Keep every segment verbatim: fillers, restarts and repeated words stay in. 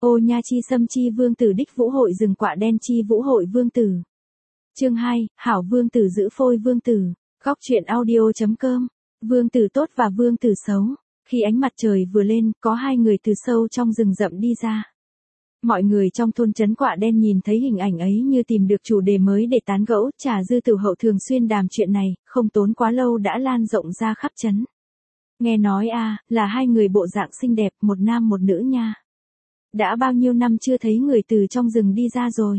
Ô nha chi xâm chi vương tử đích vũ hội rừng quạ đen chi vũ hội vương tử. Chương hai, hảo vương tử giữ phôi vương tử. Góc truyện audio.com. Vương tử tốt và vương tử xấu. Khi ánh mặt trời vừa lên, có hai người từ sâu trong rừng rậm đi ra. Mọi người trong thôn trấn quạ đen nhìn thấy hình ảnh ấy như tìm được chủ đề mới để tán gẫu. Trà dư tử hậu thường xuyên đàm chuyện này, không tốn quá lâu đã lan rộng ra khắp trấn. Nghe nói à, là hai người bộ dạng xinh đẹp, một nam một nữ nha. Đã bao nhiêu năm chưa thấy người từ trong rừng đi ra rồi.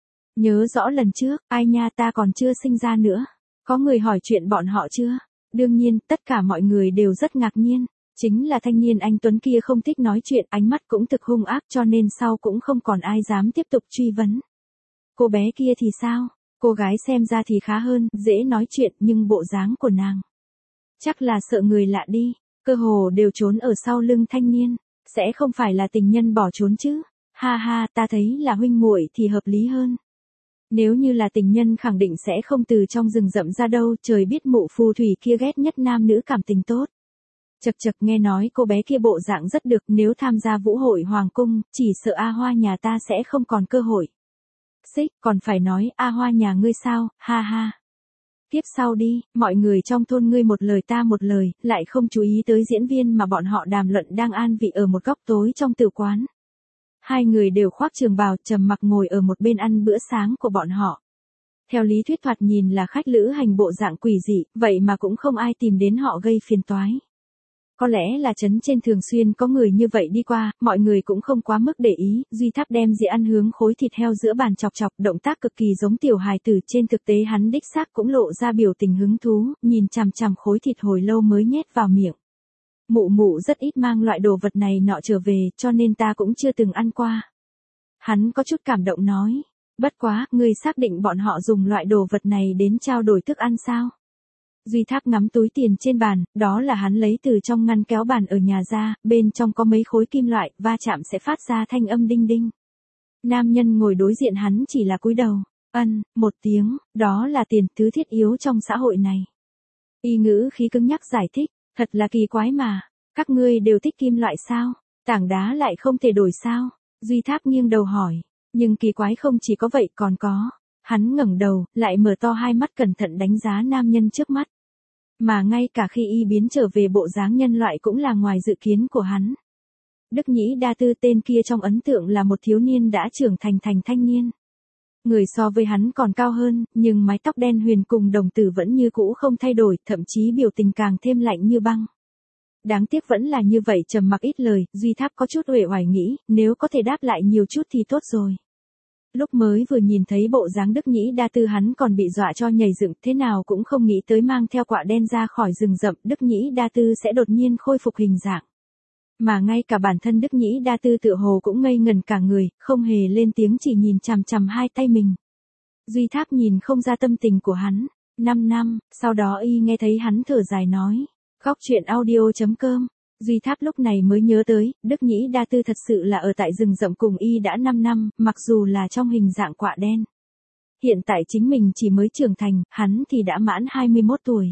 Nhớ rõ lần trước, ai nha ta còn chưa sinh ra nữa. Có người hỏi chuyện bọn họ chưa? Đương nhiên, tất cả mọi người đều rất ngạc nhiên. Chính là thanh niên anh Tuấn kia không thích nói chuyện, ánh mắt cũng thực hung ác cho nên sau cũng không còn ai dám tiếp tục truy vấn. Cô bé kia thì sao? Cô gái xem ra thì khá hơn, dễ nói chuyện nhưng bộ dáng của nàng. Chắc là sợ người lạ đi, cơ hồ đều trốn ở sau lưng thanh niên. Sẽ không phải là tình nhân bỏ trốn chứ? Ha ha, ta thấy là huynh muội thì hợp lý hơn. Nếu như là tình nhân khẳng định sẽ không từ trong rừng rậm ra đâu, trời biết mụ phù thủy kia ghét nhất nam nữ cảm tình tốt. Chật chật nghe nói cô bé kia bộ dạng rất được, nếu tham gia vũ hội hoàng cung, chỉ sợ A Hoa nhà ta sẽ không còn cơ hội. Xích, còn phải nói A Hoa nhà ngươi sao, ha ha. Tiếp sau đi, mọi người trong thôn ngươi một lời ta một lời, lại không chú ý tới diễn viên mà bọn họ đàm luận đang an vị ở một góc tối trong tử quán. Hai người đều khoác trường bào, trầm mặc ngồi ở một bên ăn bữa sáng của bọn họ. Theo lý thuyết thoạt nhìn là khách lữ hành bộ dạng quỷ dị, vậy mà cũng không ai tìm đến họ gây phiền toái. Có lẽ là trấn trên thường xuyên có người như vậy đi qua, mọi người cũng không quá mức để ý. Duy Tháp đem dĩa ăn hướng khối thịt heo giữa bàn chọc chọc, động tác cực kỳ giống tiểu hài tử, trên thực tế hắn đích xác cũng lộ ra biểu tình hứng thú, nhìn chằm chằm khối thịt hồi lâu mới nhét vào miệng. Mụ mụ rất ít mang loại đồ vật này nọ trở về, cho nên ta cũng chưa từng ăn qua. Hắn có chút cảm động nói, bất quá, ngươi xác định bọn họ dùng loại đồ vật này đến trao đổi thức ăn sao? Duy Tháp ngắm túi tiền trên bàn, đó là hắn lấy từ trong ngăn kéo bàn ở nhà ra, bên trong có mấy khối kim loại, va chạm sẽ phát ra thanh âm đinh đinh. Nam nhân ngồi đối diện hắn chỉ là cúi đầu, ân, một tiếng, đó là tiền, thứ thiết yếu trong xã hội này. Y ngữ khí cứng nhắc giải thích, thật là kỳ quái mà, các ngươi đều thích kim loại sao, tảng đá lại không thể đổi sao? Duy Tháp nghiêng đầu hỏi, nhưng kỳ quái không chỉ có vậy còn có. Hắn ngẩng đầu, lại mở to hai mắt cẩn thận đánh giá nam nhân trước mắt. Mà ngay cả khi y biến trở về bộ dáng nhân loại cũng là ngoài dự kiến của hắn. Đức Nhĩ Đa Tư, tên kia trong ấn tượng là một thiếu niên đã trưởng thành thành thanh niên. Người so với hắn còn cao hơn, nhưng mái tóc đen huyền cùng đồng tử vẫn như cũ không thay đổi, thậm chí biểu tình càng thêm lạnh như băng. Đáng tiếc vẫn là như vậy, trầm mặc ít lời. Duy Tháp có chút uể oải nghĩ, nếu có thể đáp lại nhiều chút thì tốt rồi. Lúc mới vừa nhìn thấy bộ dáng Đức Nhĩ Đa Tư hắn còn bị dọa cho nhảy dựng, thế nào cũng không nghĩ tới mang theo quạ đen ra khỏi rừng rậm, Đức Nhĩ Đa Tư sẽ đột nhiên khôi phục hình dạng. Mà ngay cả bản thân Đức Nhĩ Đa Tư tựa hồ cũng ngây ngẩn cả người, không hề lên tiếng, chỉ nhìn chằm chằm hai tay mình. Duy Tháp nhìn không ra tâm tình của hắn. Năm năm, sau đó y nghe thấy hắn thở dài nói. Góc truyện audio.com. Duy Tháp lúc này mới nhớ tới, Đức Nhĩ Đa Tư thật sự là ở tại rừng rậm cùng y đã năm năm, mặc dù là trong hình dạng quạ đen. Hiện tại chính mình chỉ mới trưởng thành, hắn thì đã mãn hai mươi mốt tuổi.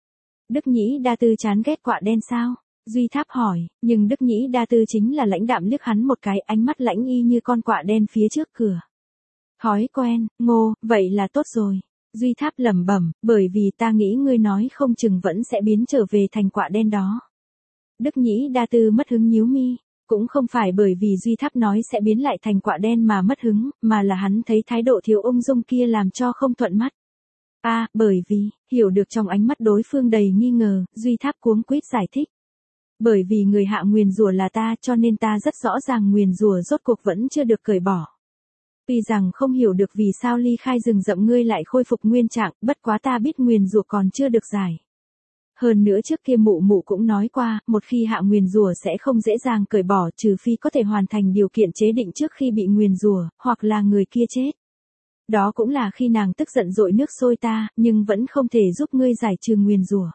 Đức Nhĩ Đa Tư chán ghét quạ đen sao? Duy Tháp hỏi, nhưng Đức Nhĩ Đa Tư chính là lãnh đạm liếc hắn một cái, ánh mắt lãnh y như con quạ đen phía trước cửa. Thói quen, ngô, vậy là tốt rồi. Duy Tháp lẩm bẩm, bởi vì ta nghĩ ngươi nói không chừng vẫn sẽ biến trở về thành quạ đen đó. Đức Nhĩ Đa Tư mất hứng nhíu mi, cũng không phải bởi vì Duy Tháp nói sẽ biến lại thành quạ đen mà mất hứng, mà là hắn thấy thái độ thiếu ung dung kia làm cho không thuận mắt. A, à, bởi vì, hiểu được trong ánh mắt đối phương đầy nghi ngờ, Duy Tháp cuống quýt giải thích. Bởi vì người hạ nguyền rủa là ta, cho nên ta rất rõ ràng nguyền rủa rốt cuộc vẫn chưa được cởi bỏ. Tuy rằng không hiểu được vì sao ly khai rừng rậm ngươi lại khôi phục nguyên trạng, bất quá ta biết nguyền rủa còn chưa được giải. Hơn nữa trước kia mụ mụ cũng nói qua, một khi hạ nguyền rủa sẽ không dễ dàng cởi bỏ, trừ phi có thể hoàn thành điều kiện chế định trước khi bị nguyền rủa, hoặc là người kia chết. Đó cũng là khi nàng tức giận dội nước sôi ta, nhưng vẫn không thể giúp ngươi giải trừ nguyền rủa.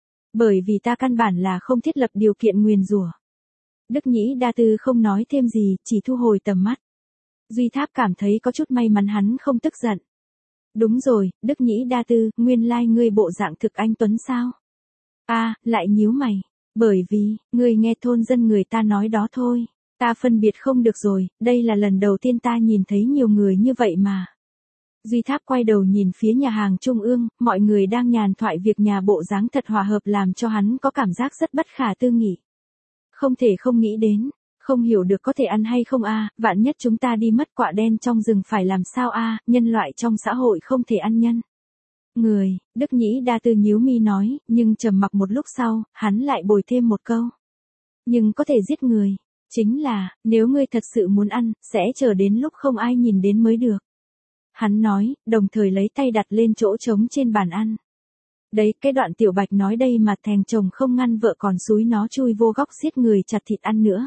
Bởi vì ta căn bản là không thiết lập điều kiện nguyền rủa. Đức Nhĩ Đa Tư không nói thêm gì, chỉ thu hồi tầm mắt. Duy Tháp cảm thấy có chút may mắn hắn không tức giận. Đúng rồi, Đức Nhĩ Đa Tư, nguyên lai ngươi bộ dạng thực anh tuấn sao? A, à, lại nhíu mày, bởi vì, ngươi nghe thôn dân người ta nói đó thôi. Ta phân biệt không được rồi, đây là lần đầu tiên ta nhìn thấy nhiều người như vậy mà. Duy Tháp quay đầu nhìn phía nhà hàng trung ương, mọi người đang nhàn thoại việc nhà bộ dáng thật hòa hợp làm cho hắn có cảm giác rất bất khả tư nghị. Không thể không nghĩ đến, không hiểu được có thể ăn hay không a, vạn nhất chúng ta đi mất quạ đen trong rừng phải làm sao a, nhân loại trong xã hội không thể ăn nhân. Người, Đức Nhĩ Đa Tư nhíu mi nói, nhưng trầm mặc một lúc sau, hắn lại bồi thêm một câu. Nhưng có thể giết người, chính là, nếu ngươi thật sự muốn ăn, sẽ chờ đến lúc không ai nhìn đến mới được. Hắn nói, đồng thời lấy tay đặt lên chỗ trống trên bàn ăn. Đấy, cái đoạn Tiểu Bạch nói đây mà thèm chồng không ngăn vợ còn xúi nó chui vô góc giết người chặt thịt ăn nữa.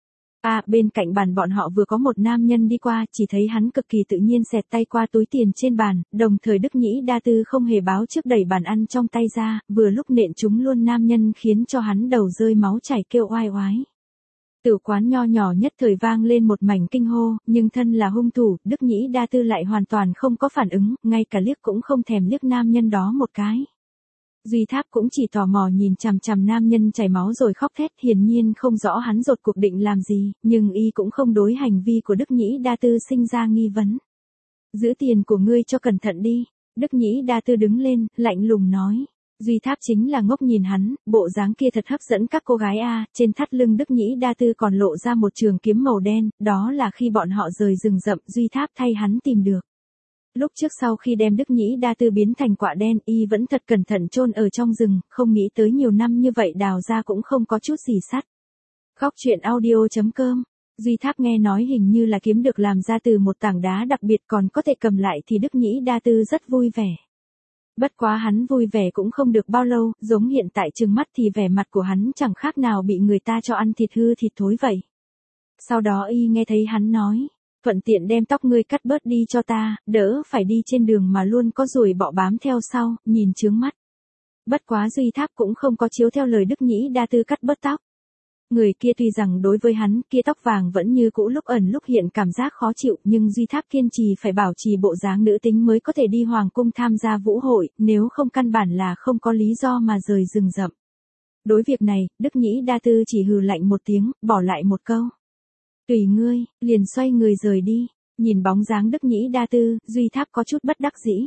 À, bên cạnh bàn bọn họ vừa có một nam nhân đi qua, chỉ thấy hắn cực kỳ tự nhiên xẹt tay qua túi tiền trên bàn, đồng thời Đức Nhĩ Đa Tư không hề báo trước đẩy bàn ăn trong tay ra, vừa lúc nện trúng luôn nam nhân khiến cho hắn đầu rơi máu chảy kêu oai oái. Tử quán nho nhỏ nhất thời vang lên một mảnh kinh hô, nhưng thân là hung thủ, Đức Nhĩ Đa Tư lại hoàn toàn không có phản ứng, ngay cả liếc cũng không thèm liếc nam nhân đó một cái. Duy Tháp cũng chỉ tò mò nhìn chằm chằm nam nhân chảy máu rồi khóc thét, hiển nhiên không rõ hắn rốt cuộc định làm gì, nhưng y cũng không đối hành vi của Đức Nhĩ Đa Tư sinh ra nghi vấn. Giữ tiền của ngươi cho cẩn thận đi. Đức Nhĩ Đa Tư đứng lên, lạnh lùng nói. Duy Tháp chính là ngốc nhìn hắn, bộ dáng kia thật hấp dẫn các cô gái a, trên thắt lưng Đức Nhĩ Đa Tư còn lộ ra một trường kiếm màu đen, đó là khi bọn họ rời rừng rậm Duy Tháp thay hắn tìm được. Lúc trước sau khi đem Đức Nhĩ Đa Tư biến thành quạ đen, y vẫn thật cẩn thận chôn ở trong rừng, không nghĩ tới nhiều năm như vậy đào ra cũng không có chút gì sắt. Góc truyện audio chấm com. Duy Tháp nghe nói hình như là kiếm được làm ra từ một tảng đá đặc biệt còn có thể cầm lại thì Đức Nhĩ Đa Tư rất vui vẻ. Bất quá hắn vui vẻ cũng không được bao lâu, giống hiện tại trừng mắt thì vẻ mặt của hắn chẳng khác nào bị người ta cho ăn thịt hư thịt thối vậy. Sau đó y nghe thấy hắn nói, thuận tiện đem tóc ngươi cắt bớt đi cho ta, đỡ phải đi trên đường mà luôn có ruồi bọ bám theo sau, nhìn chướng mắt. Bất quá Duy Tháp cũng không có chiếu theo lời Đức Nhĩ Đa Tư cắt bớt tóc. Người kia tuy rằng đối với hắn kia tóc vàng vẫn như cũ lúc ẩn lúc hiện cảm giác khó chịu, nhưng Duy Tháp kiên trì phải bảo trì bộ dáng nữ tính mới có thể đi hoàng cung tham gia vũ hội, nếu không căn bản là không có lý do mà rời rừng rậm. Đối việc này, Đức Nhĩ Đa Tư chỉ hừ lạnh một tiếng, bỏ lại một câu. Tùy ngươi, liền xoay người rời đi. Nhìn bóng dáng Đức Nhĩ Đa Tư, Duy Tháp có chút bất đắc dĩ.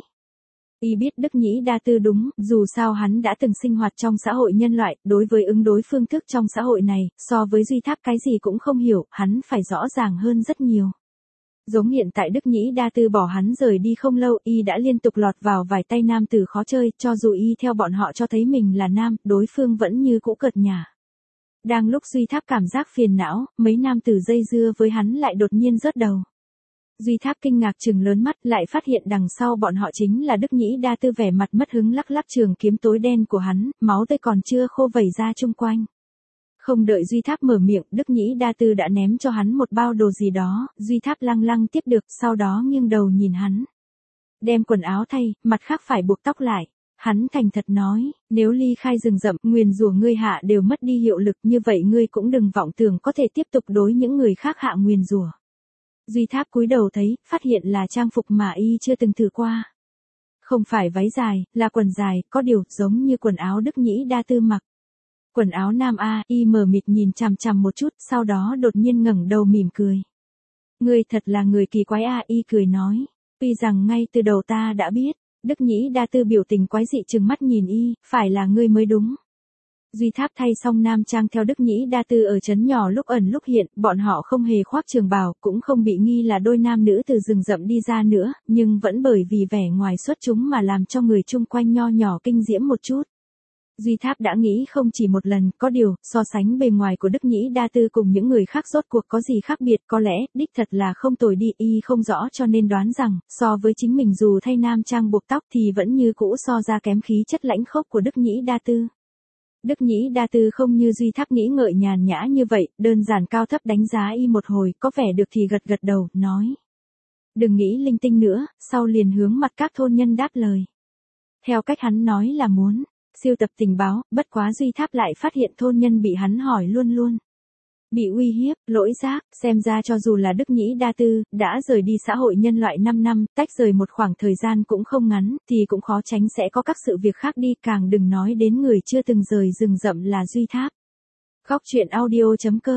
Y biết Đức Nhĩ Đa Tư đúng, dù sao hắn đã từng sinh hoạt trong xã hội nhân loại, đối với ứng đối phương thức trong xã hội này, so với Duy Tháp cái gì cũng không hiểu, hắn phải rõ ràng hơn rất nhiều. Giống hiện tại Đức Nhĩ Đa Tư bỏ hắn rời đi không lâu, y đã liên tục lọt vào vài tay nam tử khó chơi, cho dù y theo bọn họ cho thấy mình là nam, đối phương vẫn như cũ cợt nhả. Đang lúc Duy Tháp cảm giác phiền não, mấy nam tử dây dưa với hắn lại đột nhiên rớt đầu. Duy Tháp kinh ngạc trừng lớn mắt, lại phát hiện đằng sau bọn họ chính là Đức Nhĩ Đa Tư vẻ mặt mất hứng lắc lắc trường kiếm tối đen của hắn, máu tươi còn chưa khô vẩy ra chung quanh. Không đợi Duy Tháp mở miệng, Đức Nhĩ Đa Tư đã ném cho hắn một bao đồ gì đó, Duy Tháp lăng lăng tiếp được, sau đó nghiêng đầu nhìn hắn. Đem quần áo thay, mặt khác phải buộc tóc lại. Hắn thành thật nói, nếu ly khai rừng rậm, nguyền rủa ngươi hạ đều mất đi hiệu lực, như vậy ngươi cũng đừng vọng tưởng có thể tiếp tục đối những người khác hạ nguyền rủa. Duy Tháp cúi đầu thấy, phát hiện là trang phục mà y chưa từng thử qua. Không phải váy dài, là quần dài, có điều giống như quần áo Đức Nhĩ Đa Tư mặc. Quần áo nam A, y mờ mịt nhìn chằm chằm một chút, sau đó đột nhiên ngẩng đầu mỉm cười. Ngươi thật là người kỳ quái A, y cười nói. Tuy rằng ngay từ đầu ta đã biết. Đức Nhĩ Đa Tư biểu tình quái dị trừng mắt nhìn y, phải là ngươi mới đúng. Duy Tháp thay xong nam trang theo Đức Nhĩ Đa Tư ở trấn nhỏ lúc ẩn lúc hiện, bọn họ không hề khoác trường bào, cũng không bị nghi là đôi nam nữ từ rừng rậm đi ra nữa, nhưng vẫn bởi vì vẻ ngoài xuất chúng mà làm cho người chung quanh nho nhỏ kinh diễm một chút. Duy Tháp đã nghĩ không chỉ một lần, có điều, so sánh bề ngoài của Đức Nhĩ Đa Tư cùng những người khác rốt cuộc có gì khác biệt, có lẽ, đích thật là không tồi đi, y không rõ cho nên đoán rằng, so với chính mình dù thay nam trang buộc tóc thì vẫn như cũ so ra kém khí chất lãnh khốc của Đức Nhĩ Đa Tư. Đức Nhĩ Đa Tư không như Duy Tháp nghĩ ngợi nhàn nhã như vậy, đơn giản cao thấp đánh giá y một hồi, có vẻ được thì gật gật đầu, nói. Đừng nghĩ linh tinh nữa, sau liền hướng mặt các thôn nhân đáp lời. Theo cách hắn nói là muốn siêu tập tình báo, bất quá Duy Tháp lại phát hiện thôn nhân bị hắn hỏi luôn luôn. Bị uy hiếp, lỗi giác, xem ra cho dù là Đức Nhĩ Đa Tư, đã rời đi xã hội nhân loại năm năm, tách rời một khoảng thời gian cũng không ngắn, thì cũng khó tránh sẽ có các sự việc khác đi, càng đừng nói đến người chưa từng rời rừng rậm là Duy Tháp. Góc truyện audio chấm com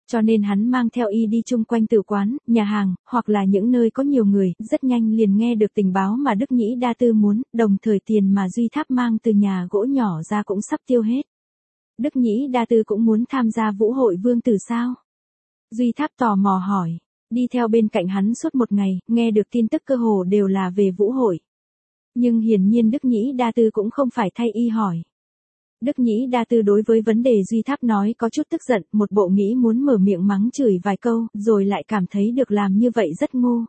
Cho nên hắn mang theo y đi chung quanh tử quán, nhà hàng, hoặc là những nơi có nhiều người, rất nhanh liền nghe được tình báo mà Đức Nhĩ Đa Tư muốn, đồng thời tiền mà Duy Tháp mang từ nhà gỗ nhỏ ra cũng sắp tiêu hết. Đức Nhĩ Đa Tư cũng muốn tham gia vũ hội vương tử sao? Duy Tháp tò mò hỏi, đi theo bên cạnh hắn suốt một ngày, nghe được tin tức cơ hồ đều là về vũ hội. Nhưng hiển nhiên Đức Nhĩ Đa Tư cũng không phải thay y hỏi. Đức Nhĩ Đa Tư đối với vấn đề Duy Tháp nói có chút tức giận, một bộ nghĩ muốn mở miệng mắng chửi vài câu, rồi lại cảm thấy được làm như vậy rất ngu.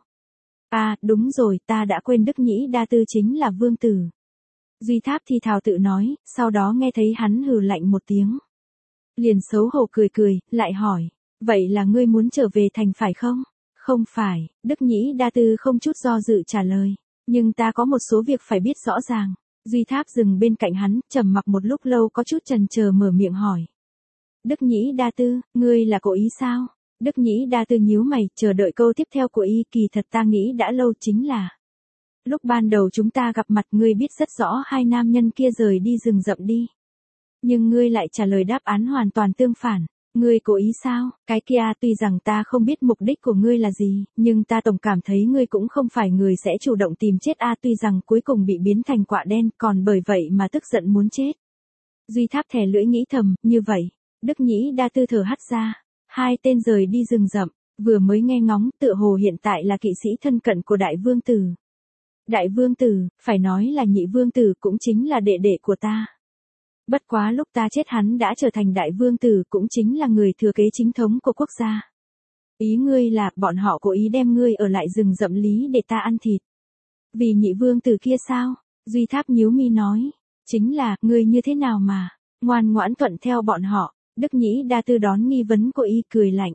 À, đúng rồi, ta đã quên Đức Nhĩ Đa Tư chính là vương tử. Duy Tháp thì thào tự nói, sau đó nghe thấy hắn hừ lạnh một tiếng. Liền xấu hổ cười cười, lại hỏi, vậy là ngươi muốn trở về thành phải không? Không phải, Đức Nhĩ Đa Tư không chút do dự trả lời, nhưng ta có một số việc phải biết rõ ràng. Duy Tháp dừng bên cạnh hắn, trầm mặc một lúc lâu có chút chần chờ mở miệng hỏi. Đức Nhĩ Đa Tư, ngươi là cố ý sao? Đức Nhĩ Đa Tư nhíu mày, chờ đợi câu tiếp theo của y, kỳ thật ta nghĩ đã lâu chính là. Lúc ban đầu chúng ta gặp mặt ngươi biết rất rõ hai nam nhân kia rời đi rừng rậm đi. Nhưng ngươi lại trả lời đáp án hoàn toàn tương phản. Ngươi cố ý sao? Cái kia tuy rằng ta không biết mục đích của ngươi là gì, nhưng ta tổng cảm thấy ngươi cũng không phải người sẽ chủ động tìm chết a tuy rằng cuối cùng bị biến thành quạ đen còn bởi vậy mà tức giận muốn chết. Duy Tháp thè lưỡi nghĩ thầm, như vậy. Đức Nhĩ Đa Tư thở hắt ra. Hai tên rời đi rừng rậm, vừa mới nghe ngóng tựa hồ hiện tại là kỵ sĩ thân cận của đại vương tử. Đại vương tử, phải nói là nhị vương tử cũng chính là đệ đệ của ta. Bất quá lúc ta chết hắn đã trở thành đại vương tử cũng chính là người thừa kế chính thống của quốc gia. Ý ngươi là bọn họ cố ý đem ngươi ở lại rừng rậm lý để ta ăn thịt. Vì nhị vương tử kia sao? Duy Tháp nhíu mi nói. Chính là, ngươi như thế nào mà, ngoan ngoãn thuận theo bọn họ. Đức Nhĩ Đa Tư đón nghi vấn của y cười lạnh.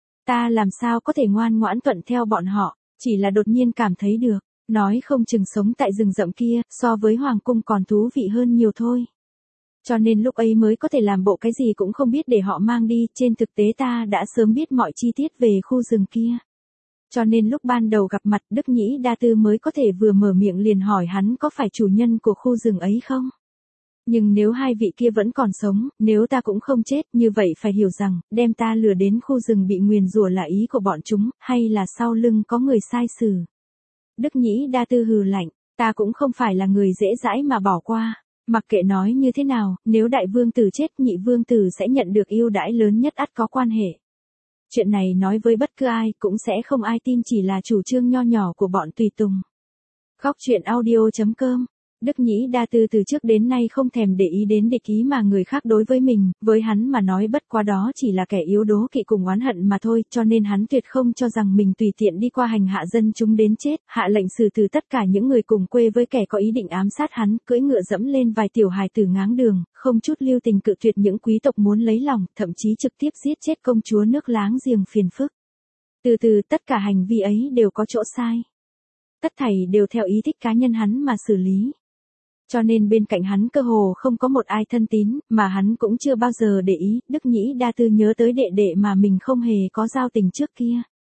Ta làm sao có thể ngoan ngoãn thuận theo bọn họ, chỉ là đột nhiên cảm thấy được, nói không chừng sống tại rừng rậm kia, so với hoàng cung còn thú vị hơn nhiều thôi. Cho nên lúc ấy mới có thể làm bộ cái gì cũng không biết để họ mang đi, trên thực tế ta đã sớm biết mọi chi tiết về khu rừng kia. Cho nên lúc ban đầu gặp mặt Đức Nhĩ Đa Tư mới có thể vừa mở miệng liền hỏi hắn có phải chủ nhân của khu rừng ấy không. Nhưng nếu hai vị kia vẫn còn sống, nếu ta cũng không chết, như vậy phải hiểu rằng, đem ta lừa đến khu rừng bị nguyền rủa là ý của bọn chúng, hay là sau lưng có người sai xử. Đức Nhĩ Đa Tư hừ lạnh, ta cũng không phải là người dễ dãi mà bỏ qua. Mặc kệ nói như thế nào, nếu đại vương tử chết nhị vương tử sẽ nhận được ưu đãi lớn nhất ắt có quan hệ. Chuyện này nói với bất cứ ai cũng sẽ không ai tin chỉ là chủ trương nho nhỏ của bọn tùy tùng. Góc truyện audio chấm com Đức Nhĩ Đa Tư từ trước đến nay không thèm để ý đến địch ý mà người khác đối với mình, với hắn mà nói bất quá đó chỉ là kẻ yếu đố kỵ cùng oán hận mà thôi, cho nên hắn tuyệt không cho rằng mình tùy tiện đi qua hành hạ dân chúng đến chết, hạ lệnh xử từ tất cả những người cùng quê với kẻ có ý định ám sát hắn, cưỡi ngựa dẫm lên vài tiểu hài tử ngáng đường, không chút lưu tình cự tuyệt những quý tộc muốn lấy lòng, thậm chí trực tiếp giết chết công chúa nước láng giềng phiền phức. Từ từ tất cả hành vi ấy đều có chỗ sai. Tất thảy đều theo ý thích cá nhân hắn mà xử lý. Cho nên bên cạnh hắn cơ hồ không có một ai thân tín, mà hắn cũng chưa bao giờ để ý, Đức Nhĩ Đa Tư nhớ tới đệ đệ mà mình không hề có giao tình trước kia.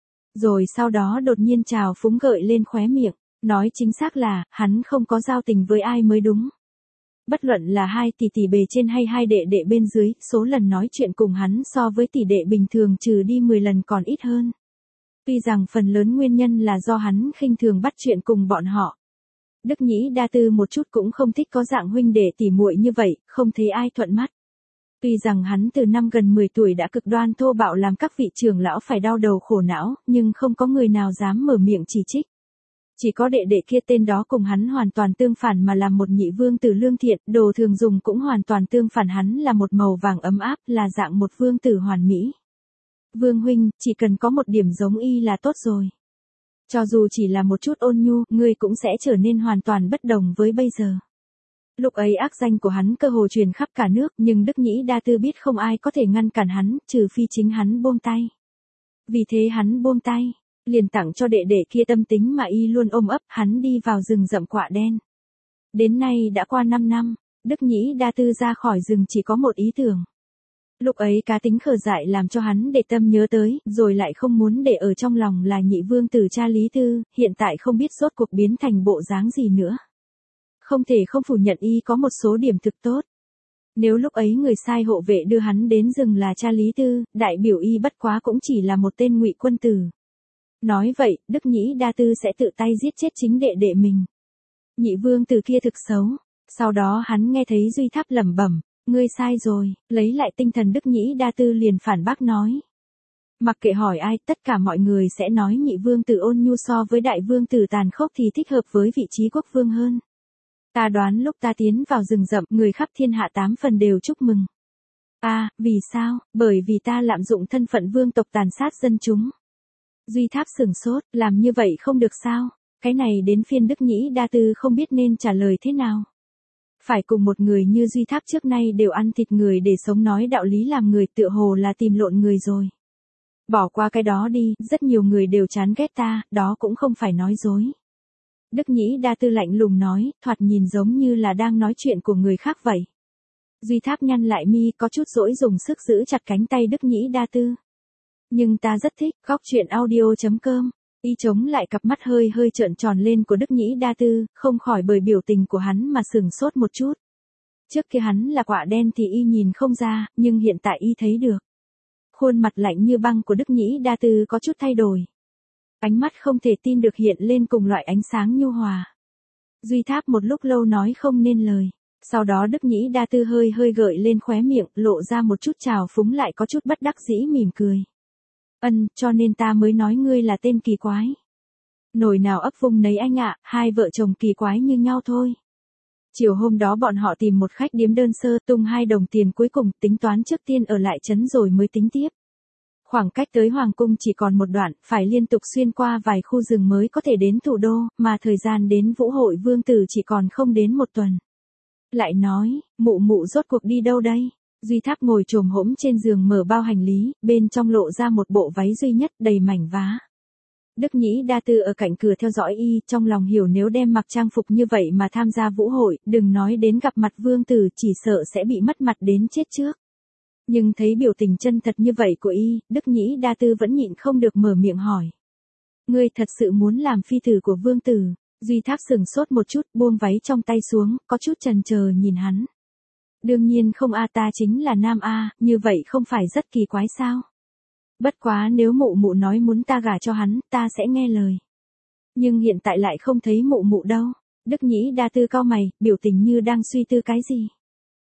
Rồi sau đó đột nhiên trào phúng gợi lên khóe miệng, nói chính xác là, hắn không có giao tình với ai mới đúng. Bất luận là hai tỷ tỷ bề trên hay hai đệ đệ bên dưới, số lần nói chuyện cùng hắn so với tỷ đệ bình thường trừ đi mười lần còn ít hơn. Tuy rằng phần lớn nguyên nhân là do hắn khinh thường bắt chuyện cùng bọn họ. Đức Nhĩ Đa Tư một chút cũng không thích có dạng huynh đệ tỉ muội như vậy, không thấy ai thuận mắt. Tuy rằng hắn từ năm gần mười tuổi đã cực đoan thô bạo làm các vị trưởng lão phải đau đầu khổ não, nhưng không có người nào dám mở miệng chỉ trích. Chỉ có đệ đệ kia tên đó cùng hắn hoàn toàn tương phản mà làm một nhị vương tử lương thiện, đồ thường dùng cũng hoàn toàn tương phản hắn là một màu vàng ấm áp, là dạng một vương tử hoàn mỹ. Vương huynh, chỉ cần có một điểm giống y là tốt rồi. Cho dù chỉ là một chút ôn nhu, ngươi cũng sẽ trở nên hoàn toàn bất đồng với bây giờ. Lúc ấy ác danh của hắn cơ hồ truyền khắp cả nước, nhưng Đức Nhĩ Đa Tư biết không ai có thể ngăn cản hắn, trừ phi chính hắn buông tay. Vì thế hắn buông tay, liền tặng cho đệ đệ kia tâm tính mà y luôn ôm ấp, hắn đi vào rừng rậm quạ đen. Đến nay đã qua năm năm, Đức Nhĩ Đa Tư ra khỏi rừng chỉ có một ý tưởng. Lúc ấy cá tính khờ dại làm cho hắn để tâm nhớ tới, rồi lại không muốn để ở trong lòng là nhị vương tử cha Lý Tư, hiện tại không biết rốt cuộc biến thành bộ dáng gì nữa. Không thể không phủ nhận y có một số điểm thực tốt. Nếu lúc ấy người sai hộ vệ đưa hắn đến rừng là cha Lý Tư, đại biểu y bất quá cũng chỉ là một tên ngụy quân tử. Nói vậy, Đức Nhĩ Đa Tư sẽ tự tay giết chết chính đệ đệ mình. Nhị vương tử kia thực xấu. Sau đó hắn nghe thấy Duy Tháp lẩm bẩm, ngươi sai rồi, lấy lại tinh thần Đức Nhĩ Đa Tư liền phản bác nói. Mặc kệ hỏi ai, tất cả mọi người sẽ nói nhị vương tử ôn nhu so với đại vương tử tàn khốc thì thích hợp với vị trí quốc vương hơn. Ta đoán lúc ta tiến vào rừng rậm, người khắp thiên hạ tám phần đều chúc mừng. À, vì sao? Bởi vì ta lạm dụng thân phận vương tộc tàn sát dân chúng. Duy Tháp sửng sốt, làm như vậy không được sao? Cái này đến phiên Đức Nhĩ Đa Tư không biết nên trả lời thế nào. Phải cùng một người như Duy Tháp trước nay đều ăn thịt người để sống nói đạo lý làm người tựa hồ là tìm lộn người rồi. Bỏ qua cái đó đi, rất nhiều người đều chán ghét ta, đó cũng không phải nói dối. Đức Nhĩ Đa Tư lạnh lùng nói, thoạt nhìn giống như là đang nói chuyện của người khác vậy. Duy Tháp nhăn lại mi có chút dỗi dùng sức giữ chặt cánh tay Đức Nhĩ Đa Tư. Nhưng ta rất thích, góc chuyện audio chấm com. Y chống lại cặp mắt hơi hơi trợn tròn lên của Đức Nhĩ Đa Tư, không khỏi bởi biểu tình của hắn mà sửng sốt một chút. Trước kia hắn là quạ đen thì y nhìn không ra, nhưng hiện tại y thấy được. Khuôn mặt lạnh như băng của Đức Nhĩ Đa Tư có chút thay đổi. Ánh mắt không thể tin được hiện lên cùng loại ánh sáng nhu hòa. Duy Tháp một lúc lâu nói không nên lời. Sau đó Đức Nhĩ Đa Tư hơi hơi gợi lên khóe miệng, lộ ra một chút trào phúng lại có chút bất đắc dĩ mỉm cười. Ân, cho nên ta mới nói ngươi là tên kỳ quái. Nồi nào ấp vung nấy anh ạ, hai vợ chồng kỳ quái như nhau thôi. Chiều hôm đó bọn họ tìm một khách điếm đơn sơ, tung hai đồng tiền cuối cùng, tính toán trước tiên ở lại trấn rồi mới tính tiếp. Khoảng cách tới Hoàng cung chỉ còn một đoạn, phải liên tục xuyên qua vài khu rừng mới có thể đến thủ đô, mà thời gian đến Vũ Hội Vương Tử chỉ còn không đến một tuần. Lại nói, mụ mụ rốt cuộc đi đâu đây? Duy Tháp ngồi chồm hổm trên giường mở bao hành lý, bên trong lộ ra một bộ váy duy nhất đầy mảnh vá. Đức Nhĩ Đa Tư ở cạnh cửa theo dõi y, trong lòng hiểu nếu đem mặc trang phục như vậy mà tham gia vũ hội, đừng nói đến gặp mặt vương tử chỉ sợ sẽ bị mất mặt đến chết trước. Nhưng thấy biểu tình chân thật như vậy của y, Đức Nhĩ Đa Tư vẫn nhịn không được mở miệng hỏi. Ngươi thật sự muốn làm phi tử của vương tử? Duy Tháp sừng sốt một chút, buông váy trong tay xuống, có chút chần chờ nhìn hắn. Đương nhiên không a, ta chính là nam a, như vậy không phải rất kỳ quái sao? Bất quá nếu mụ mụ nói muốn ta gả cho hắn, ta sẽ nghe lời. Nhưng hiện tại lại không thấy mụ mụ đâu. Đức Nhĩ Đa Tư cau mày, biểu tình như đang suy tư cái gì.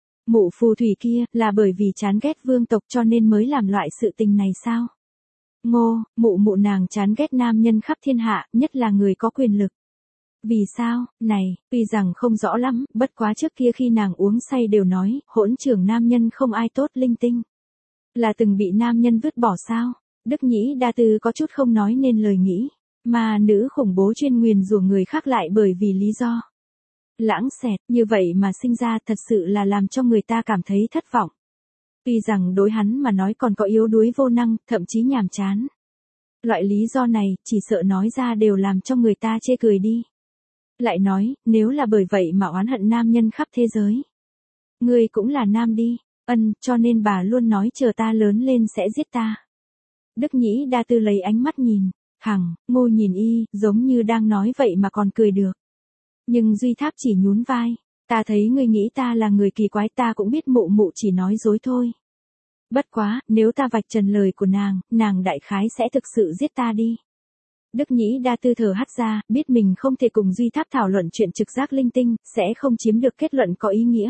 Mụ phù thủy kia, là bởi vì chán ghét vương tộc cho nên mới làm loại sự tình này sao? Ngô, mụ mụ nàng chán ghét nam nhân khắp thiên hạ, nhất là người có quyền lực. Vì sao, này, tuy rằng không rõ lắm, bất quá trước kia khi nàng uống say đều nói, hỗn trưởng nam nhân không ai tốt linh tinh. Là từng bị nam nhân vứt bỏ sao? Đức Nhĩ Đa Tư có chút không nói nên lời nghĩ. Mà nữ khủng bố chuyên nguyền rủa người khác lại bởi vì lý do lãng xẹt, như vậy mà sinh ra thật sự là làm cho người ta cảm thấy thất vọng. Tuy rằng đối hắn mà nói còn có yếu đuối vô năng, thậm chí nhàm chán. Loại lý do này, chỉ sợ nói ra đều làm cho người ta chê cười đi. Lại nói, nếu là bởi vậy mà oán hận nam nhân khắp thế giới. Ngươi cũng là nam đi, ân, cho nên bà luôn nói chờ ta lớn lên sẽ giết ta. Đức Nhĩ Đa Tư lấy ánh mắt nhìn, hằng, Ngô nhìn y, giống như đang nói vậy mà còn cười được. Nhưng Duy Tháp chỉ nhún vai, ta thấy ngươi nghĩ ta là người kỳ quái, ta cũng biết mụ mụ chỉ nói dối thôi. Bất quá, nếu ta vạch trần lời của nàng, nàng đại khái sẽ thực sự giết ta đi. Đức Nhĩ Đa Tư thở hắt ra, biết mình không thể cùng Duy Tháp thảo luận chuyện trực giác linh tinh, sẽ không chiếm được kết luận có ý nghĩa.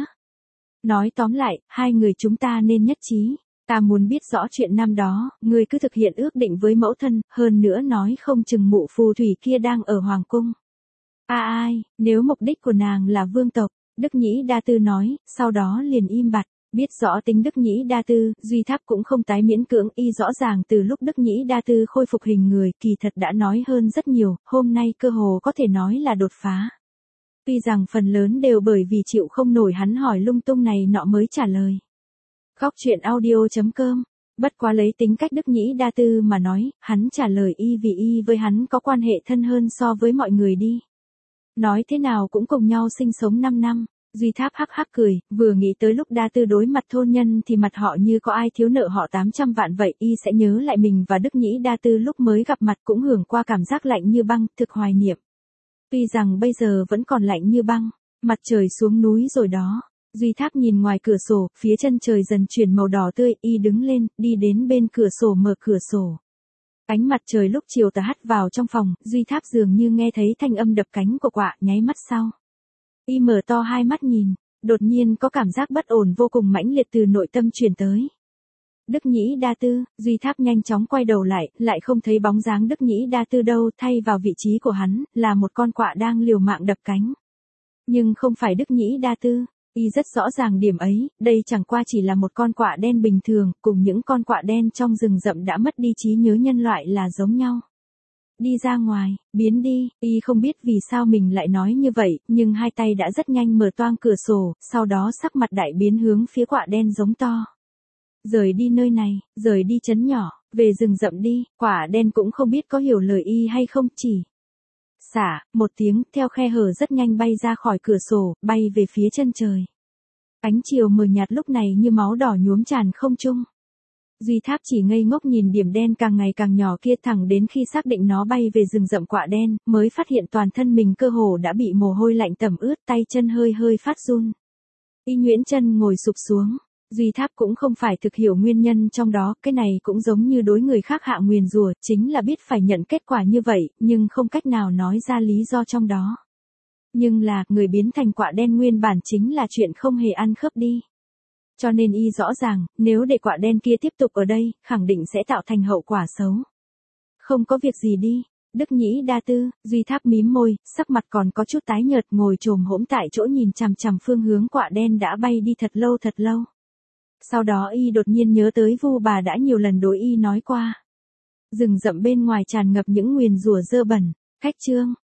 Nói tóm lại, hai người chúng ta nên nhất trí. Ta muốn biết rõ chuyện năm đó, ngươi cứ thực hiện ước định với mẫu thân, hơn nữa nói không chừng mụ phù thủy kia đang ở hoàng cung. A à, ai, nếu mục đích của nàng là vương tộc, Đức Nhĩ Đa Tư nói, sau đó liền im bặt. Biết rõ tính Đức Nhĩ Đa Tư, Duy Tháp cũng không tái miễn cưỡng, y rõ ràng từ lúc Đức Nhĩ Đa Tư khôi phục hình người, kỳ thật đã nói hơn rất nhiều, hôm nay cơ hồ có thể nói là đột phá. Tuy rằng phần lớn đều bởi vì chịu không nổi hắn hỏi lung tung này nọ mới trả lời. Góc chuyện audio chấm com. Bất quá lấy tính cách Đức Nhĩ Đa Tư mà nói, hắn trả lời y vì y với hắn có quan hệ thân hơn so với mọi người đi. Nói thế nào cũng cùng nhau sinh sống năm năm. Duy Tháp hắc hắc cười, vừa nghĩ tới lúc Đa Tư đối mặt thôn nhân thì mặt họ như có ai thiếu nợ họ tám trăm vạn vậy, y sẽ nhớ lại mình và Đức Nhĩ Đa Tư lúc mới gặp mặt cũng hưởng qua cảm giác lạnh như băng, thực hoài niệm. Tuy rằng bây giờ vẫn còn lạnh như băng, mặt trời xuống núi rồi đó. Duy Tháp nhìn ngoài cửa sổ, phía chân trời dần chuyển màu đỏ tươi, y đứng lên, đi đến bên cửa sổ mở cửa sổ. Ánh mặt trời lúc chiều tà hắt vào trong phòng, Duy Tháp dường như nghe thấy thanh âm đập cánh của quạ, nháy mắt sau. Y mở to hai mắt nhìn, đột nhiên có cảm giác bất ổn vô cùng mãnh liệt từ nội tâm truyền tới. Đức Nhĩ Đa Tư, Duy Tháp nhanh chóng quay đầu lại, lại không thấy bóng dáng Đức Nhĩ Đa Tư đâu, thay vào vị trí của hắn, là một con quạ đang liều mạng đập cánh. Nhưng không phải Đức Nhĩ Đa Tư, y rất rõ ràng điểm ấy, đây chẳng qua chỉ là một con quạ đen bình thường, cùng những con quạ đen trong rừng rậm đã mất đi trí nhớ nhân loại là giống nhau. Đi ra ngoài, biến đi, y không biết vì sao mình lại nói như vậy, nhưng hai tay đã rất nhanh mở toang cửa sổ, sau đó sắc mặt đại biến hướng phía quạ đen giống to. Rời đi nơi này, rời đi trấn nhỏ, về rừng rậm đi, quạ đen cũng không biết có hiểu lời y hay không, chỉ xả, một tiếng, theo khe hở rất nhanh bay ra khỏi cửa sổ, bay về phía chân trời. Ánh chiều mờ nhạt lúc này như máu đỏ nhuốm tràn không trung. Duy Tháp chỉ ngây ngốc nhìn điểm đen càng ngày càng nhỏ kia thẳng đến khi xác định nó bay về rừng rậm quạ đen, mới phát hiện toàn thân mình cơ hồ đã bị mồ hôi lạnh tẩm ướt, tay chân hơi hơi phát run. Y nhuyễn chân ngồi sụp xuống. Duy Tháp cũng không phải thực hiểu nguyên nhân trong đó, cái này cũng giống như đối người khác hạ nguyền rủa, chính là biết phải nhận kết quả như vậy, nhưng không cách nào nói ra lý do trong đó. Nhưng là, người biến thành quạ đen nguyên bản chính là chuyện không hề ăn khớp đi. Cho nên y rõ ràng, nếu để quạ đen kia tiếp tục ở đây, khẳng định sẽ tạo thành hậu quả xấu. Không có việc gì đi. Đức Nhĩ Đa Tư, Duy Tháp mím môi, sắc mặt còn có chút tái nhợt, ngồi chồm hổm tại chỗ nhìn chằm chằm phương hướng quạ đen đã bay đi thật lâu thật lâu. Sau đó y đột nhiên nhớ tới Vu bà đã nhiều lần đối y nói qua. Rừng rậm bên ngoài tràn ngập những nguyền rủa dơ bẩn. Khách chương.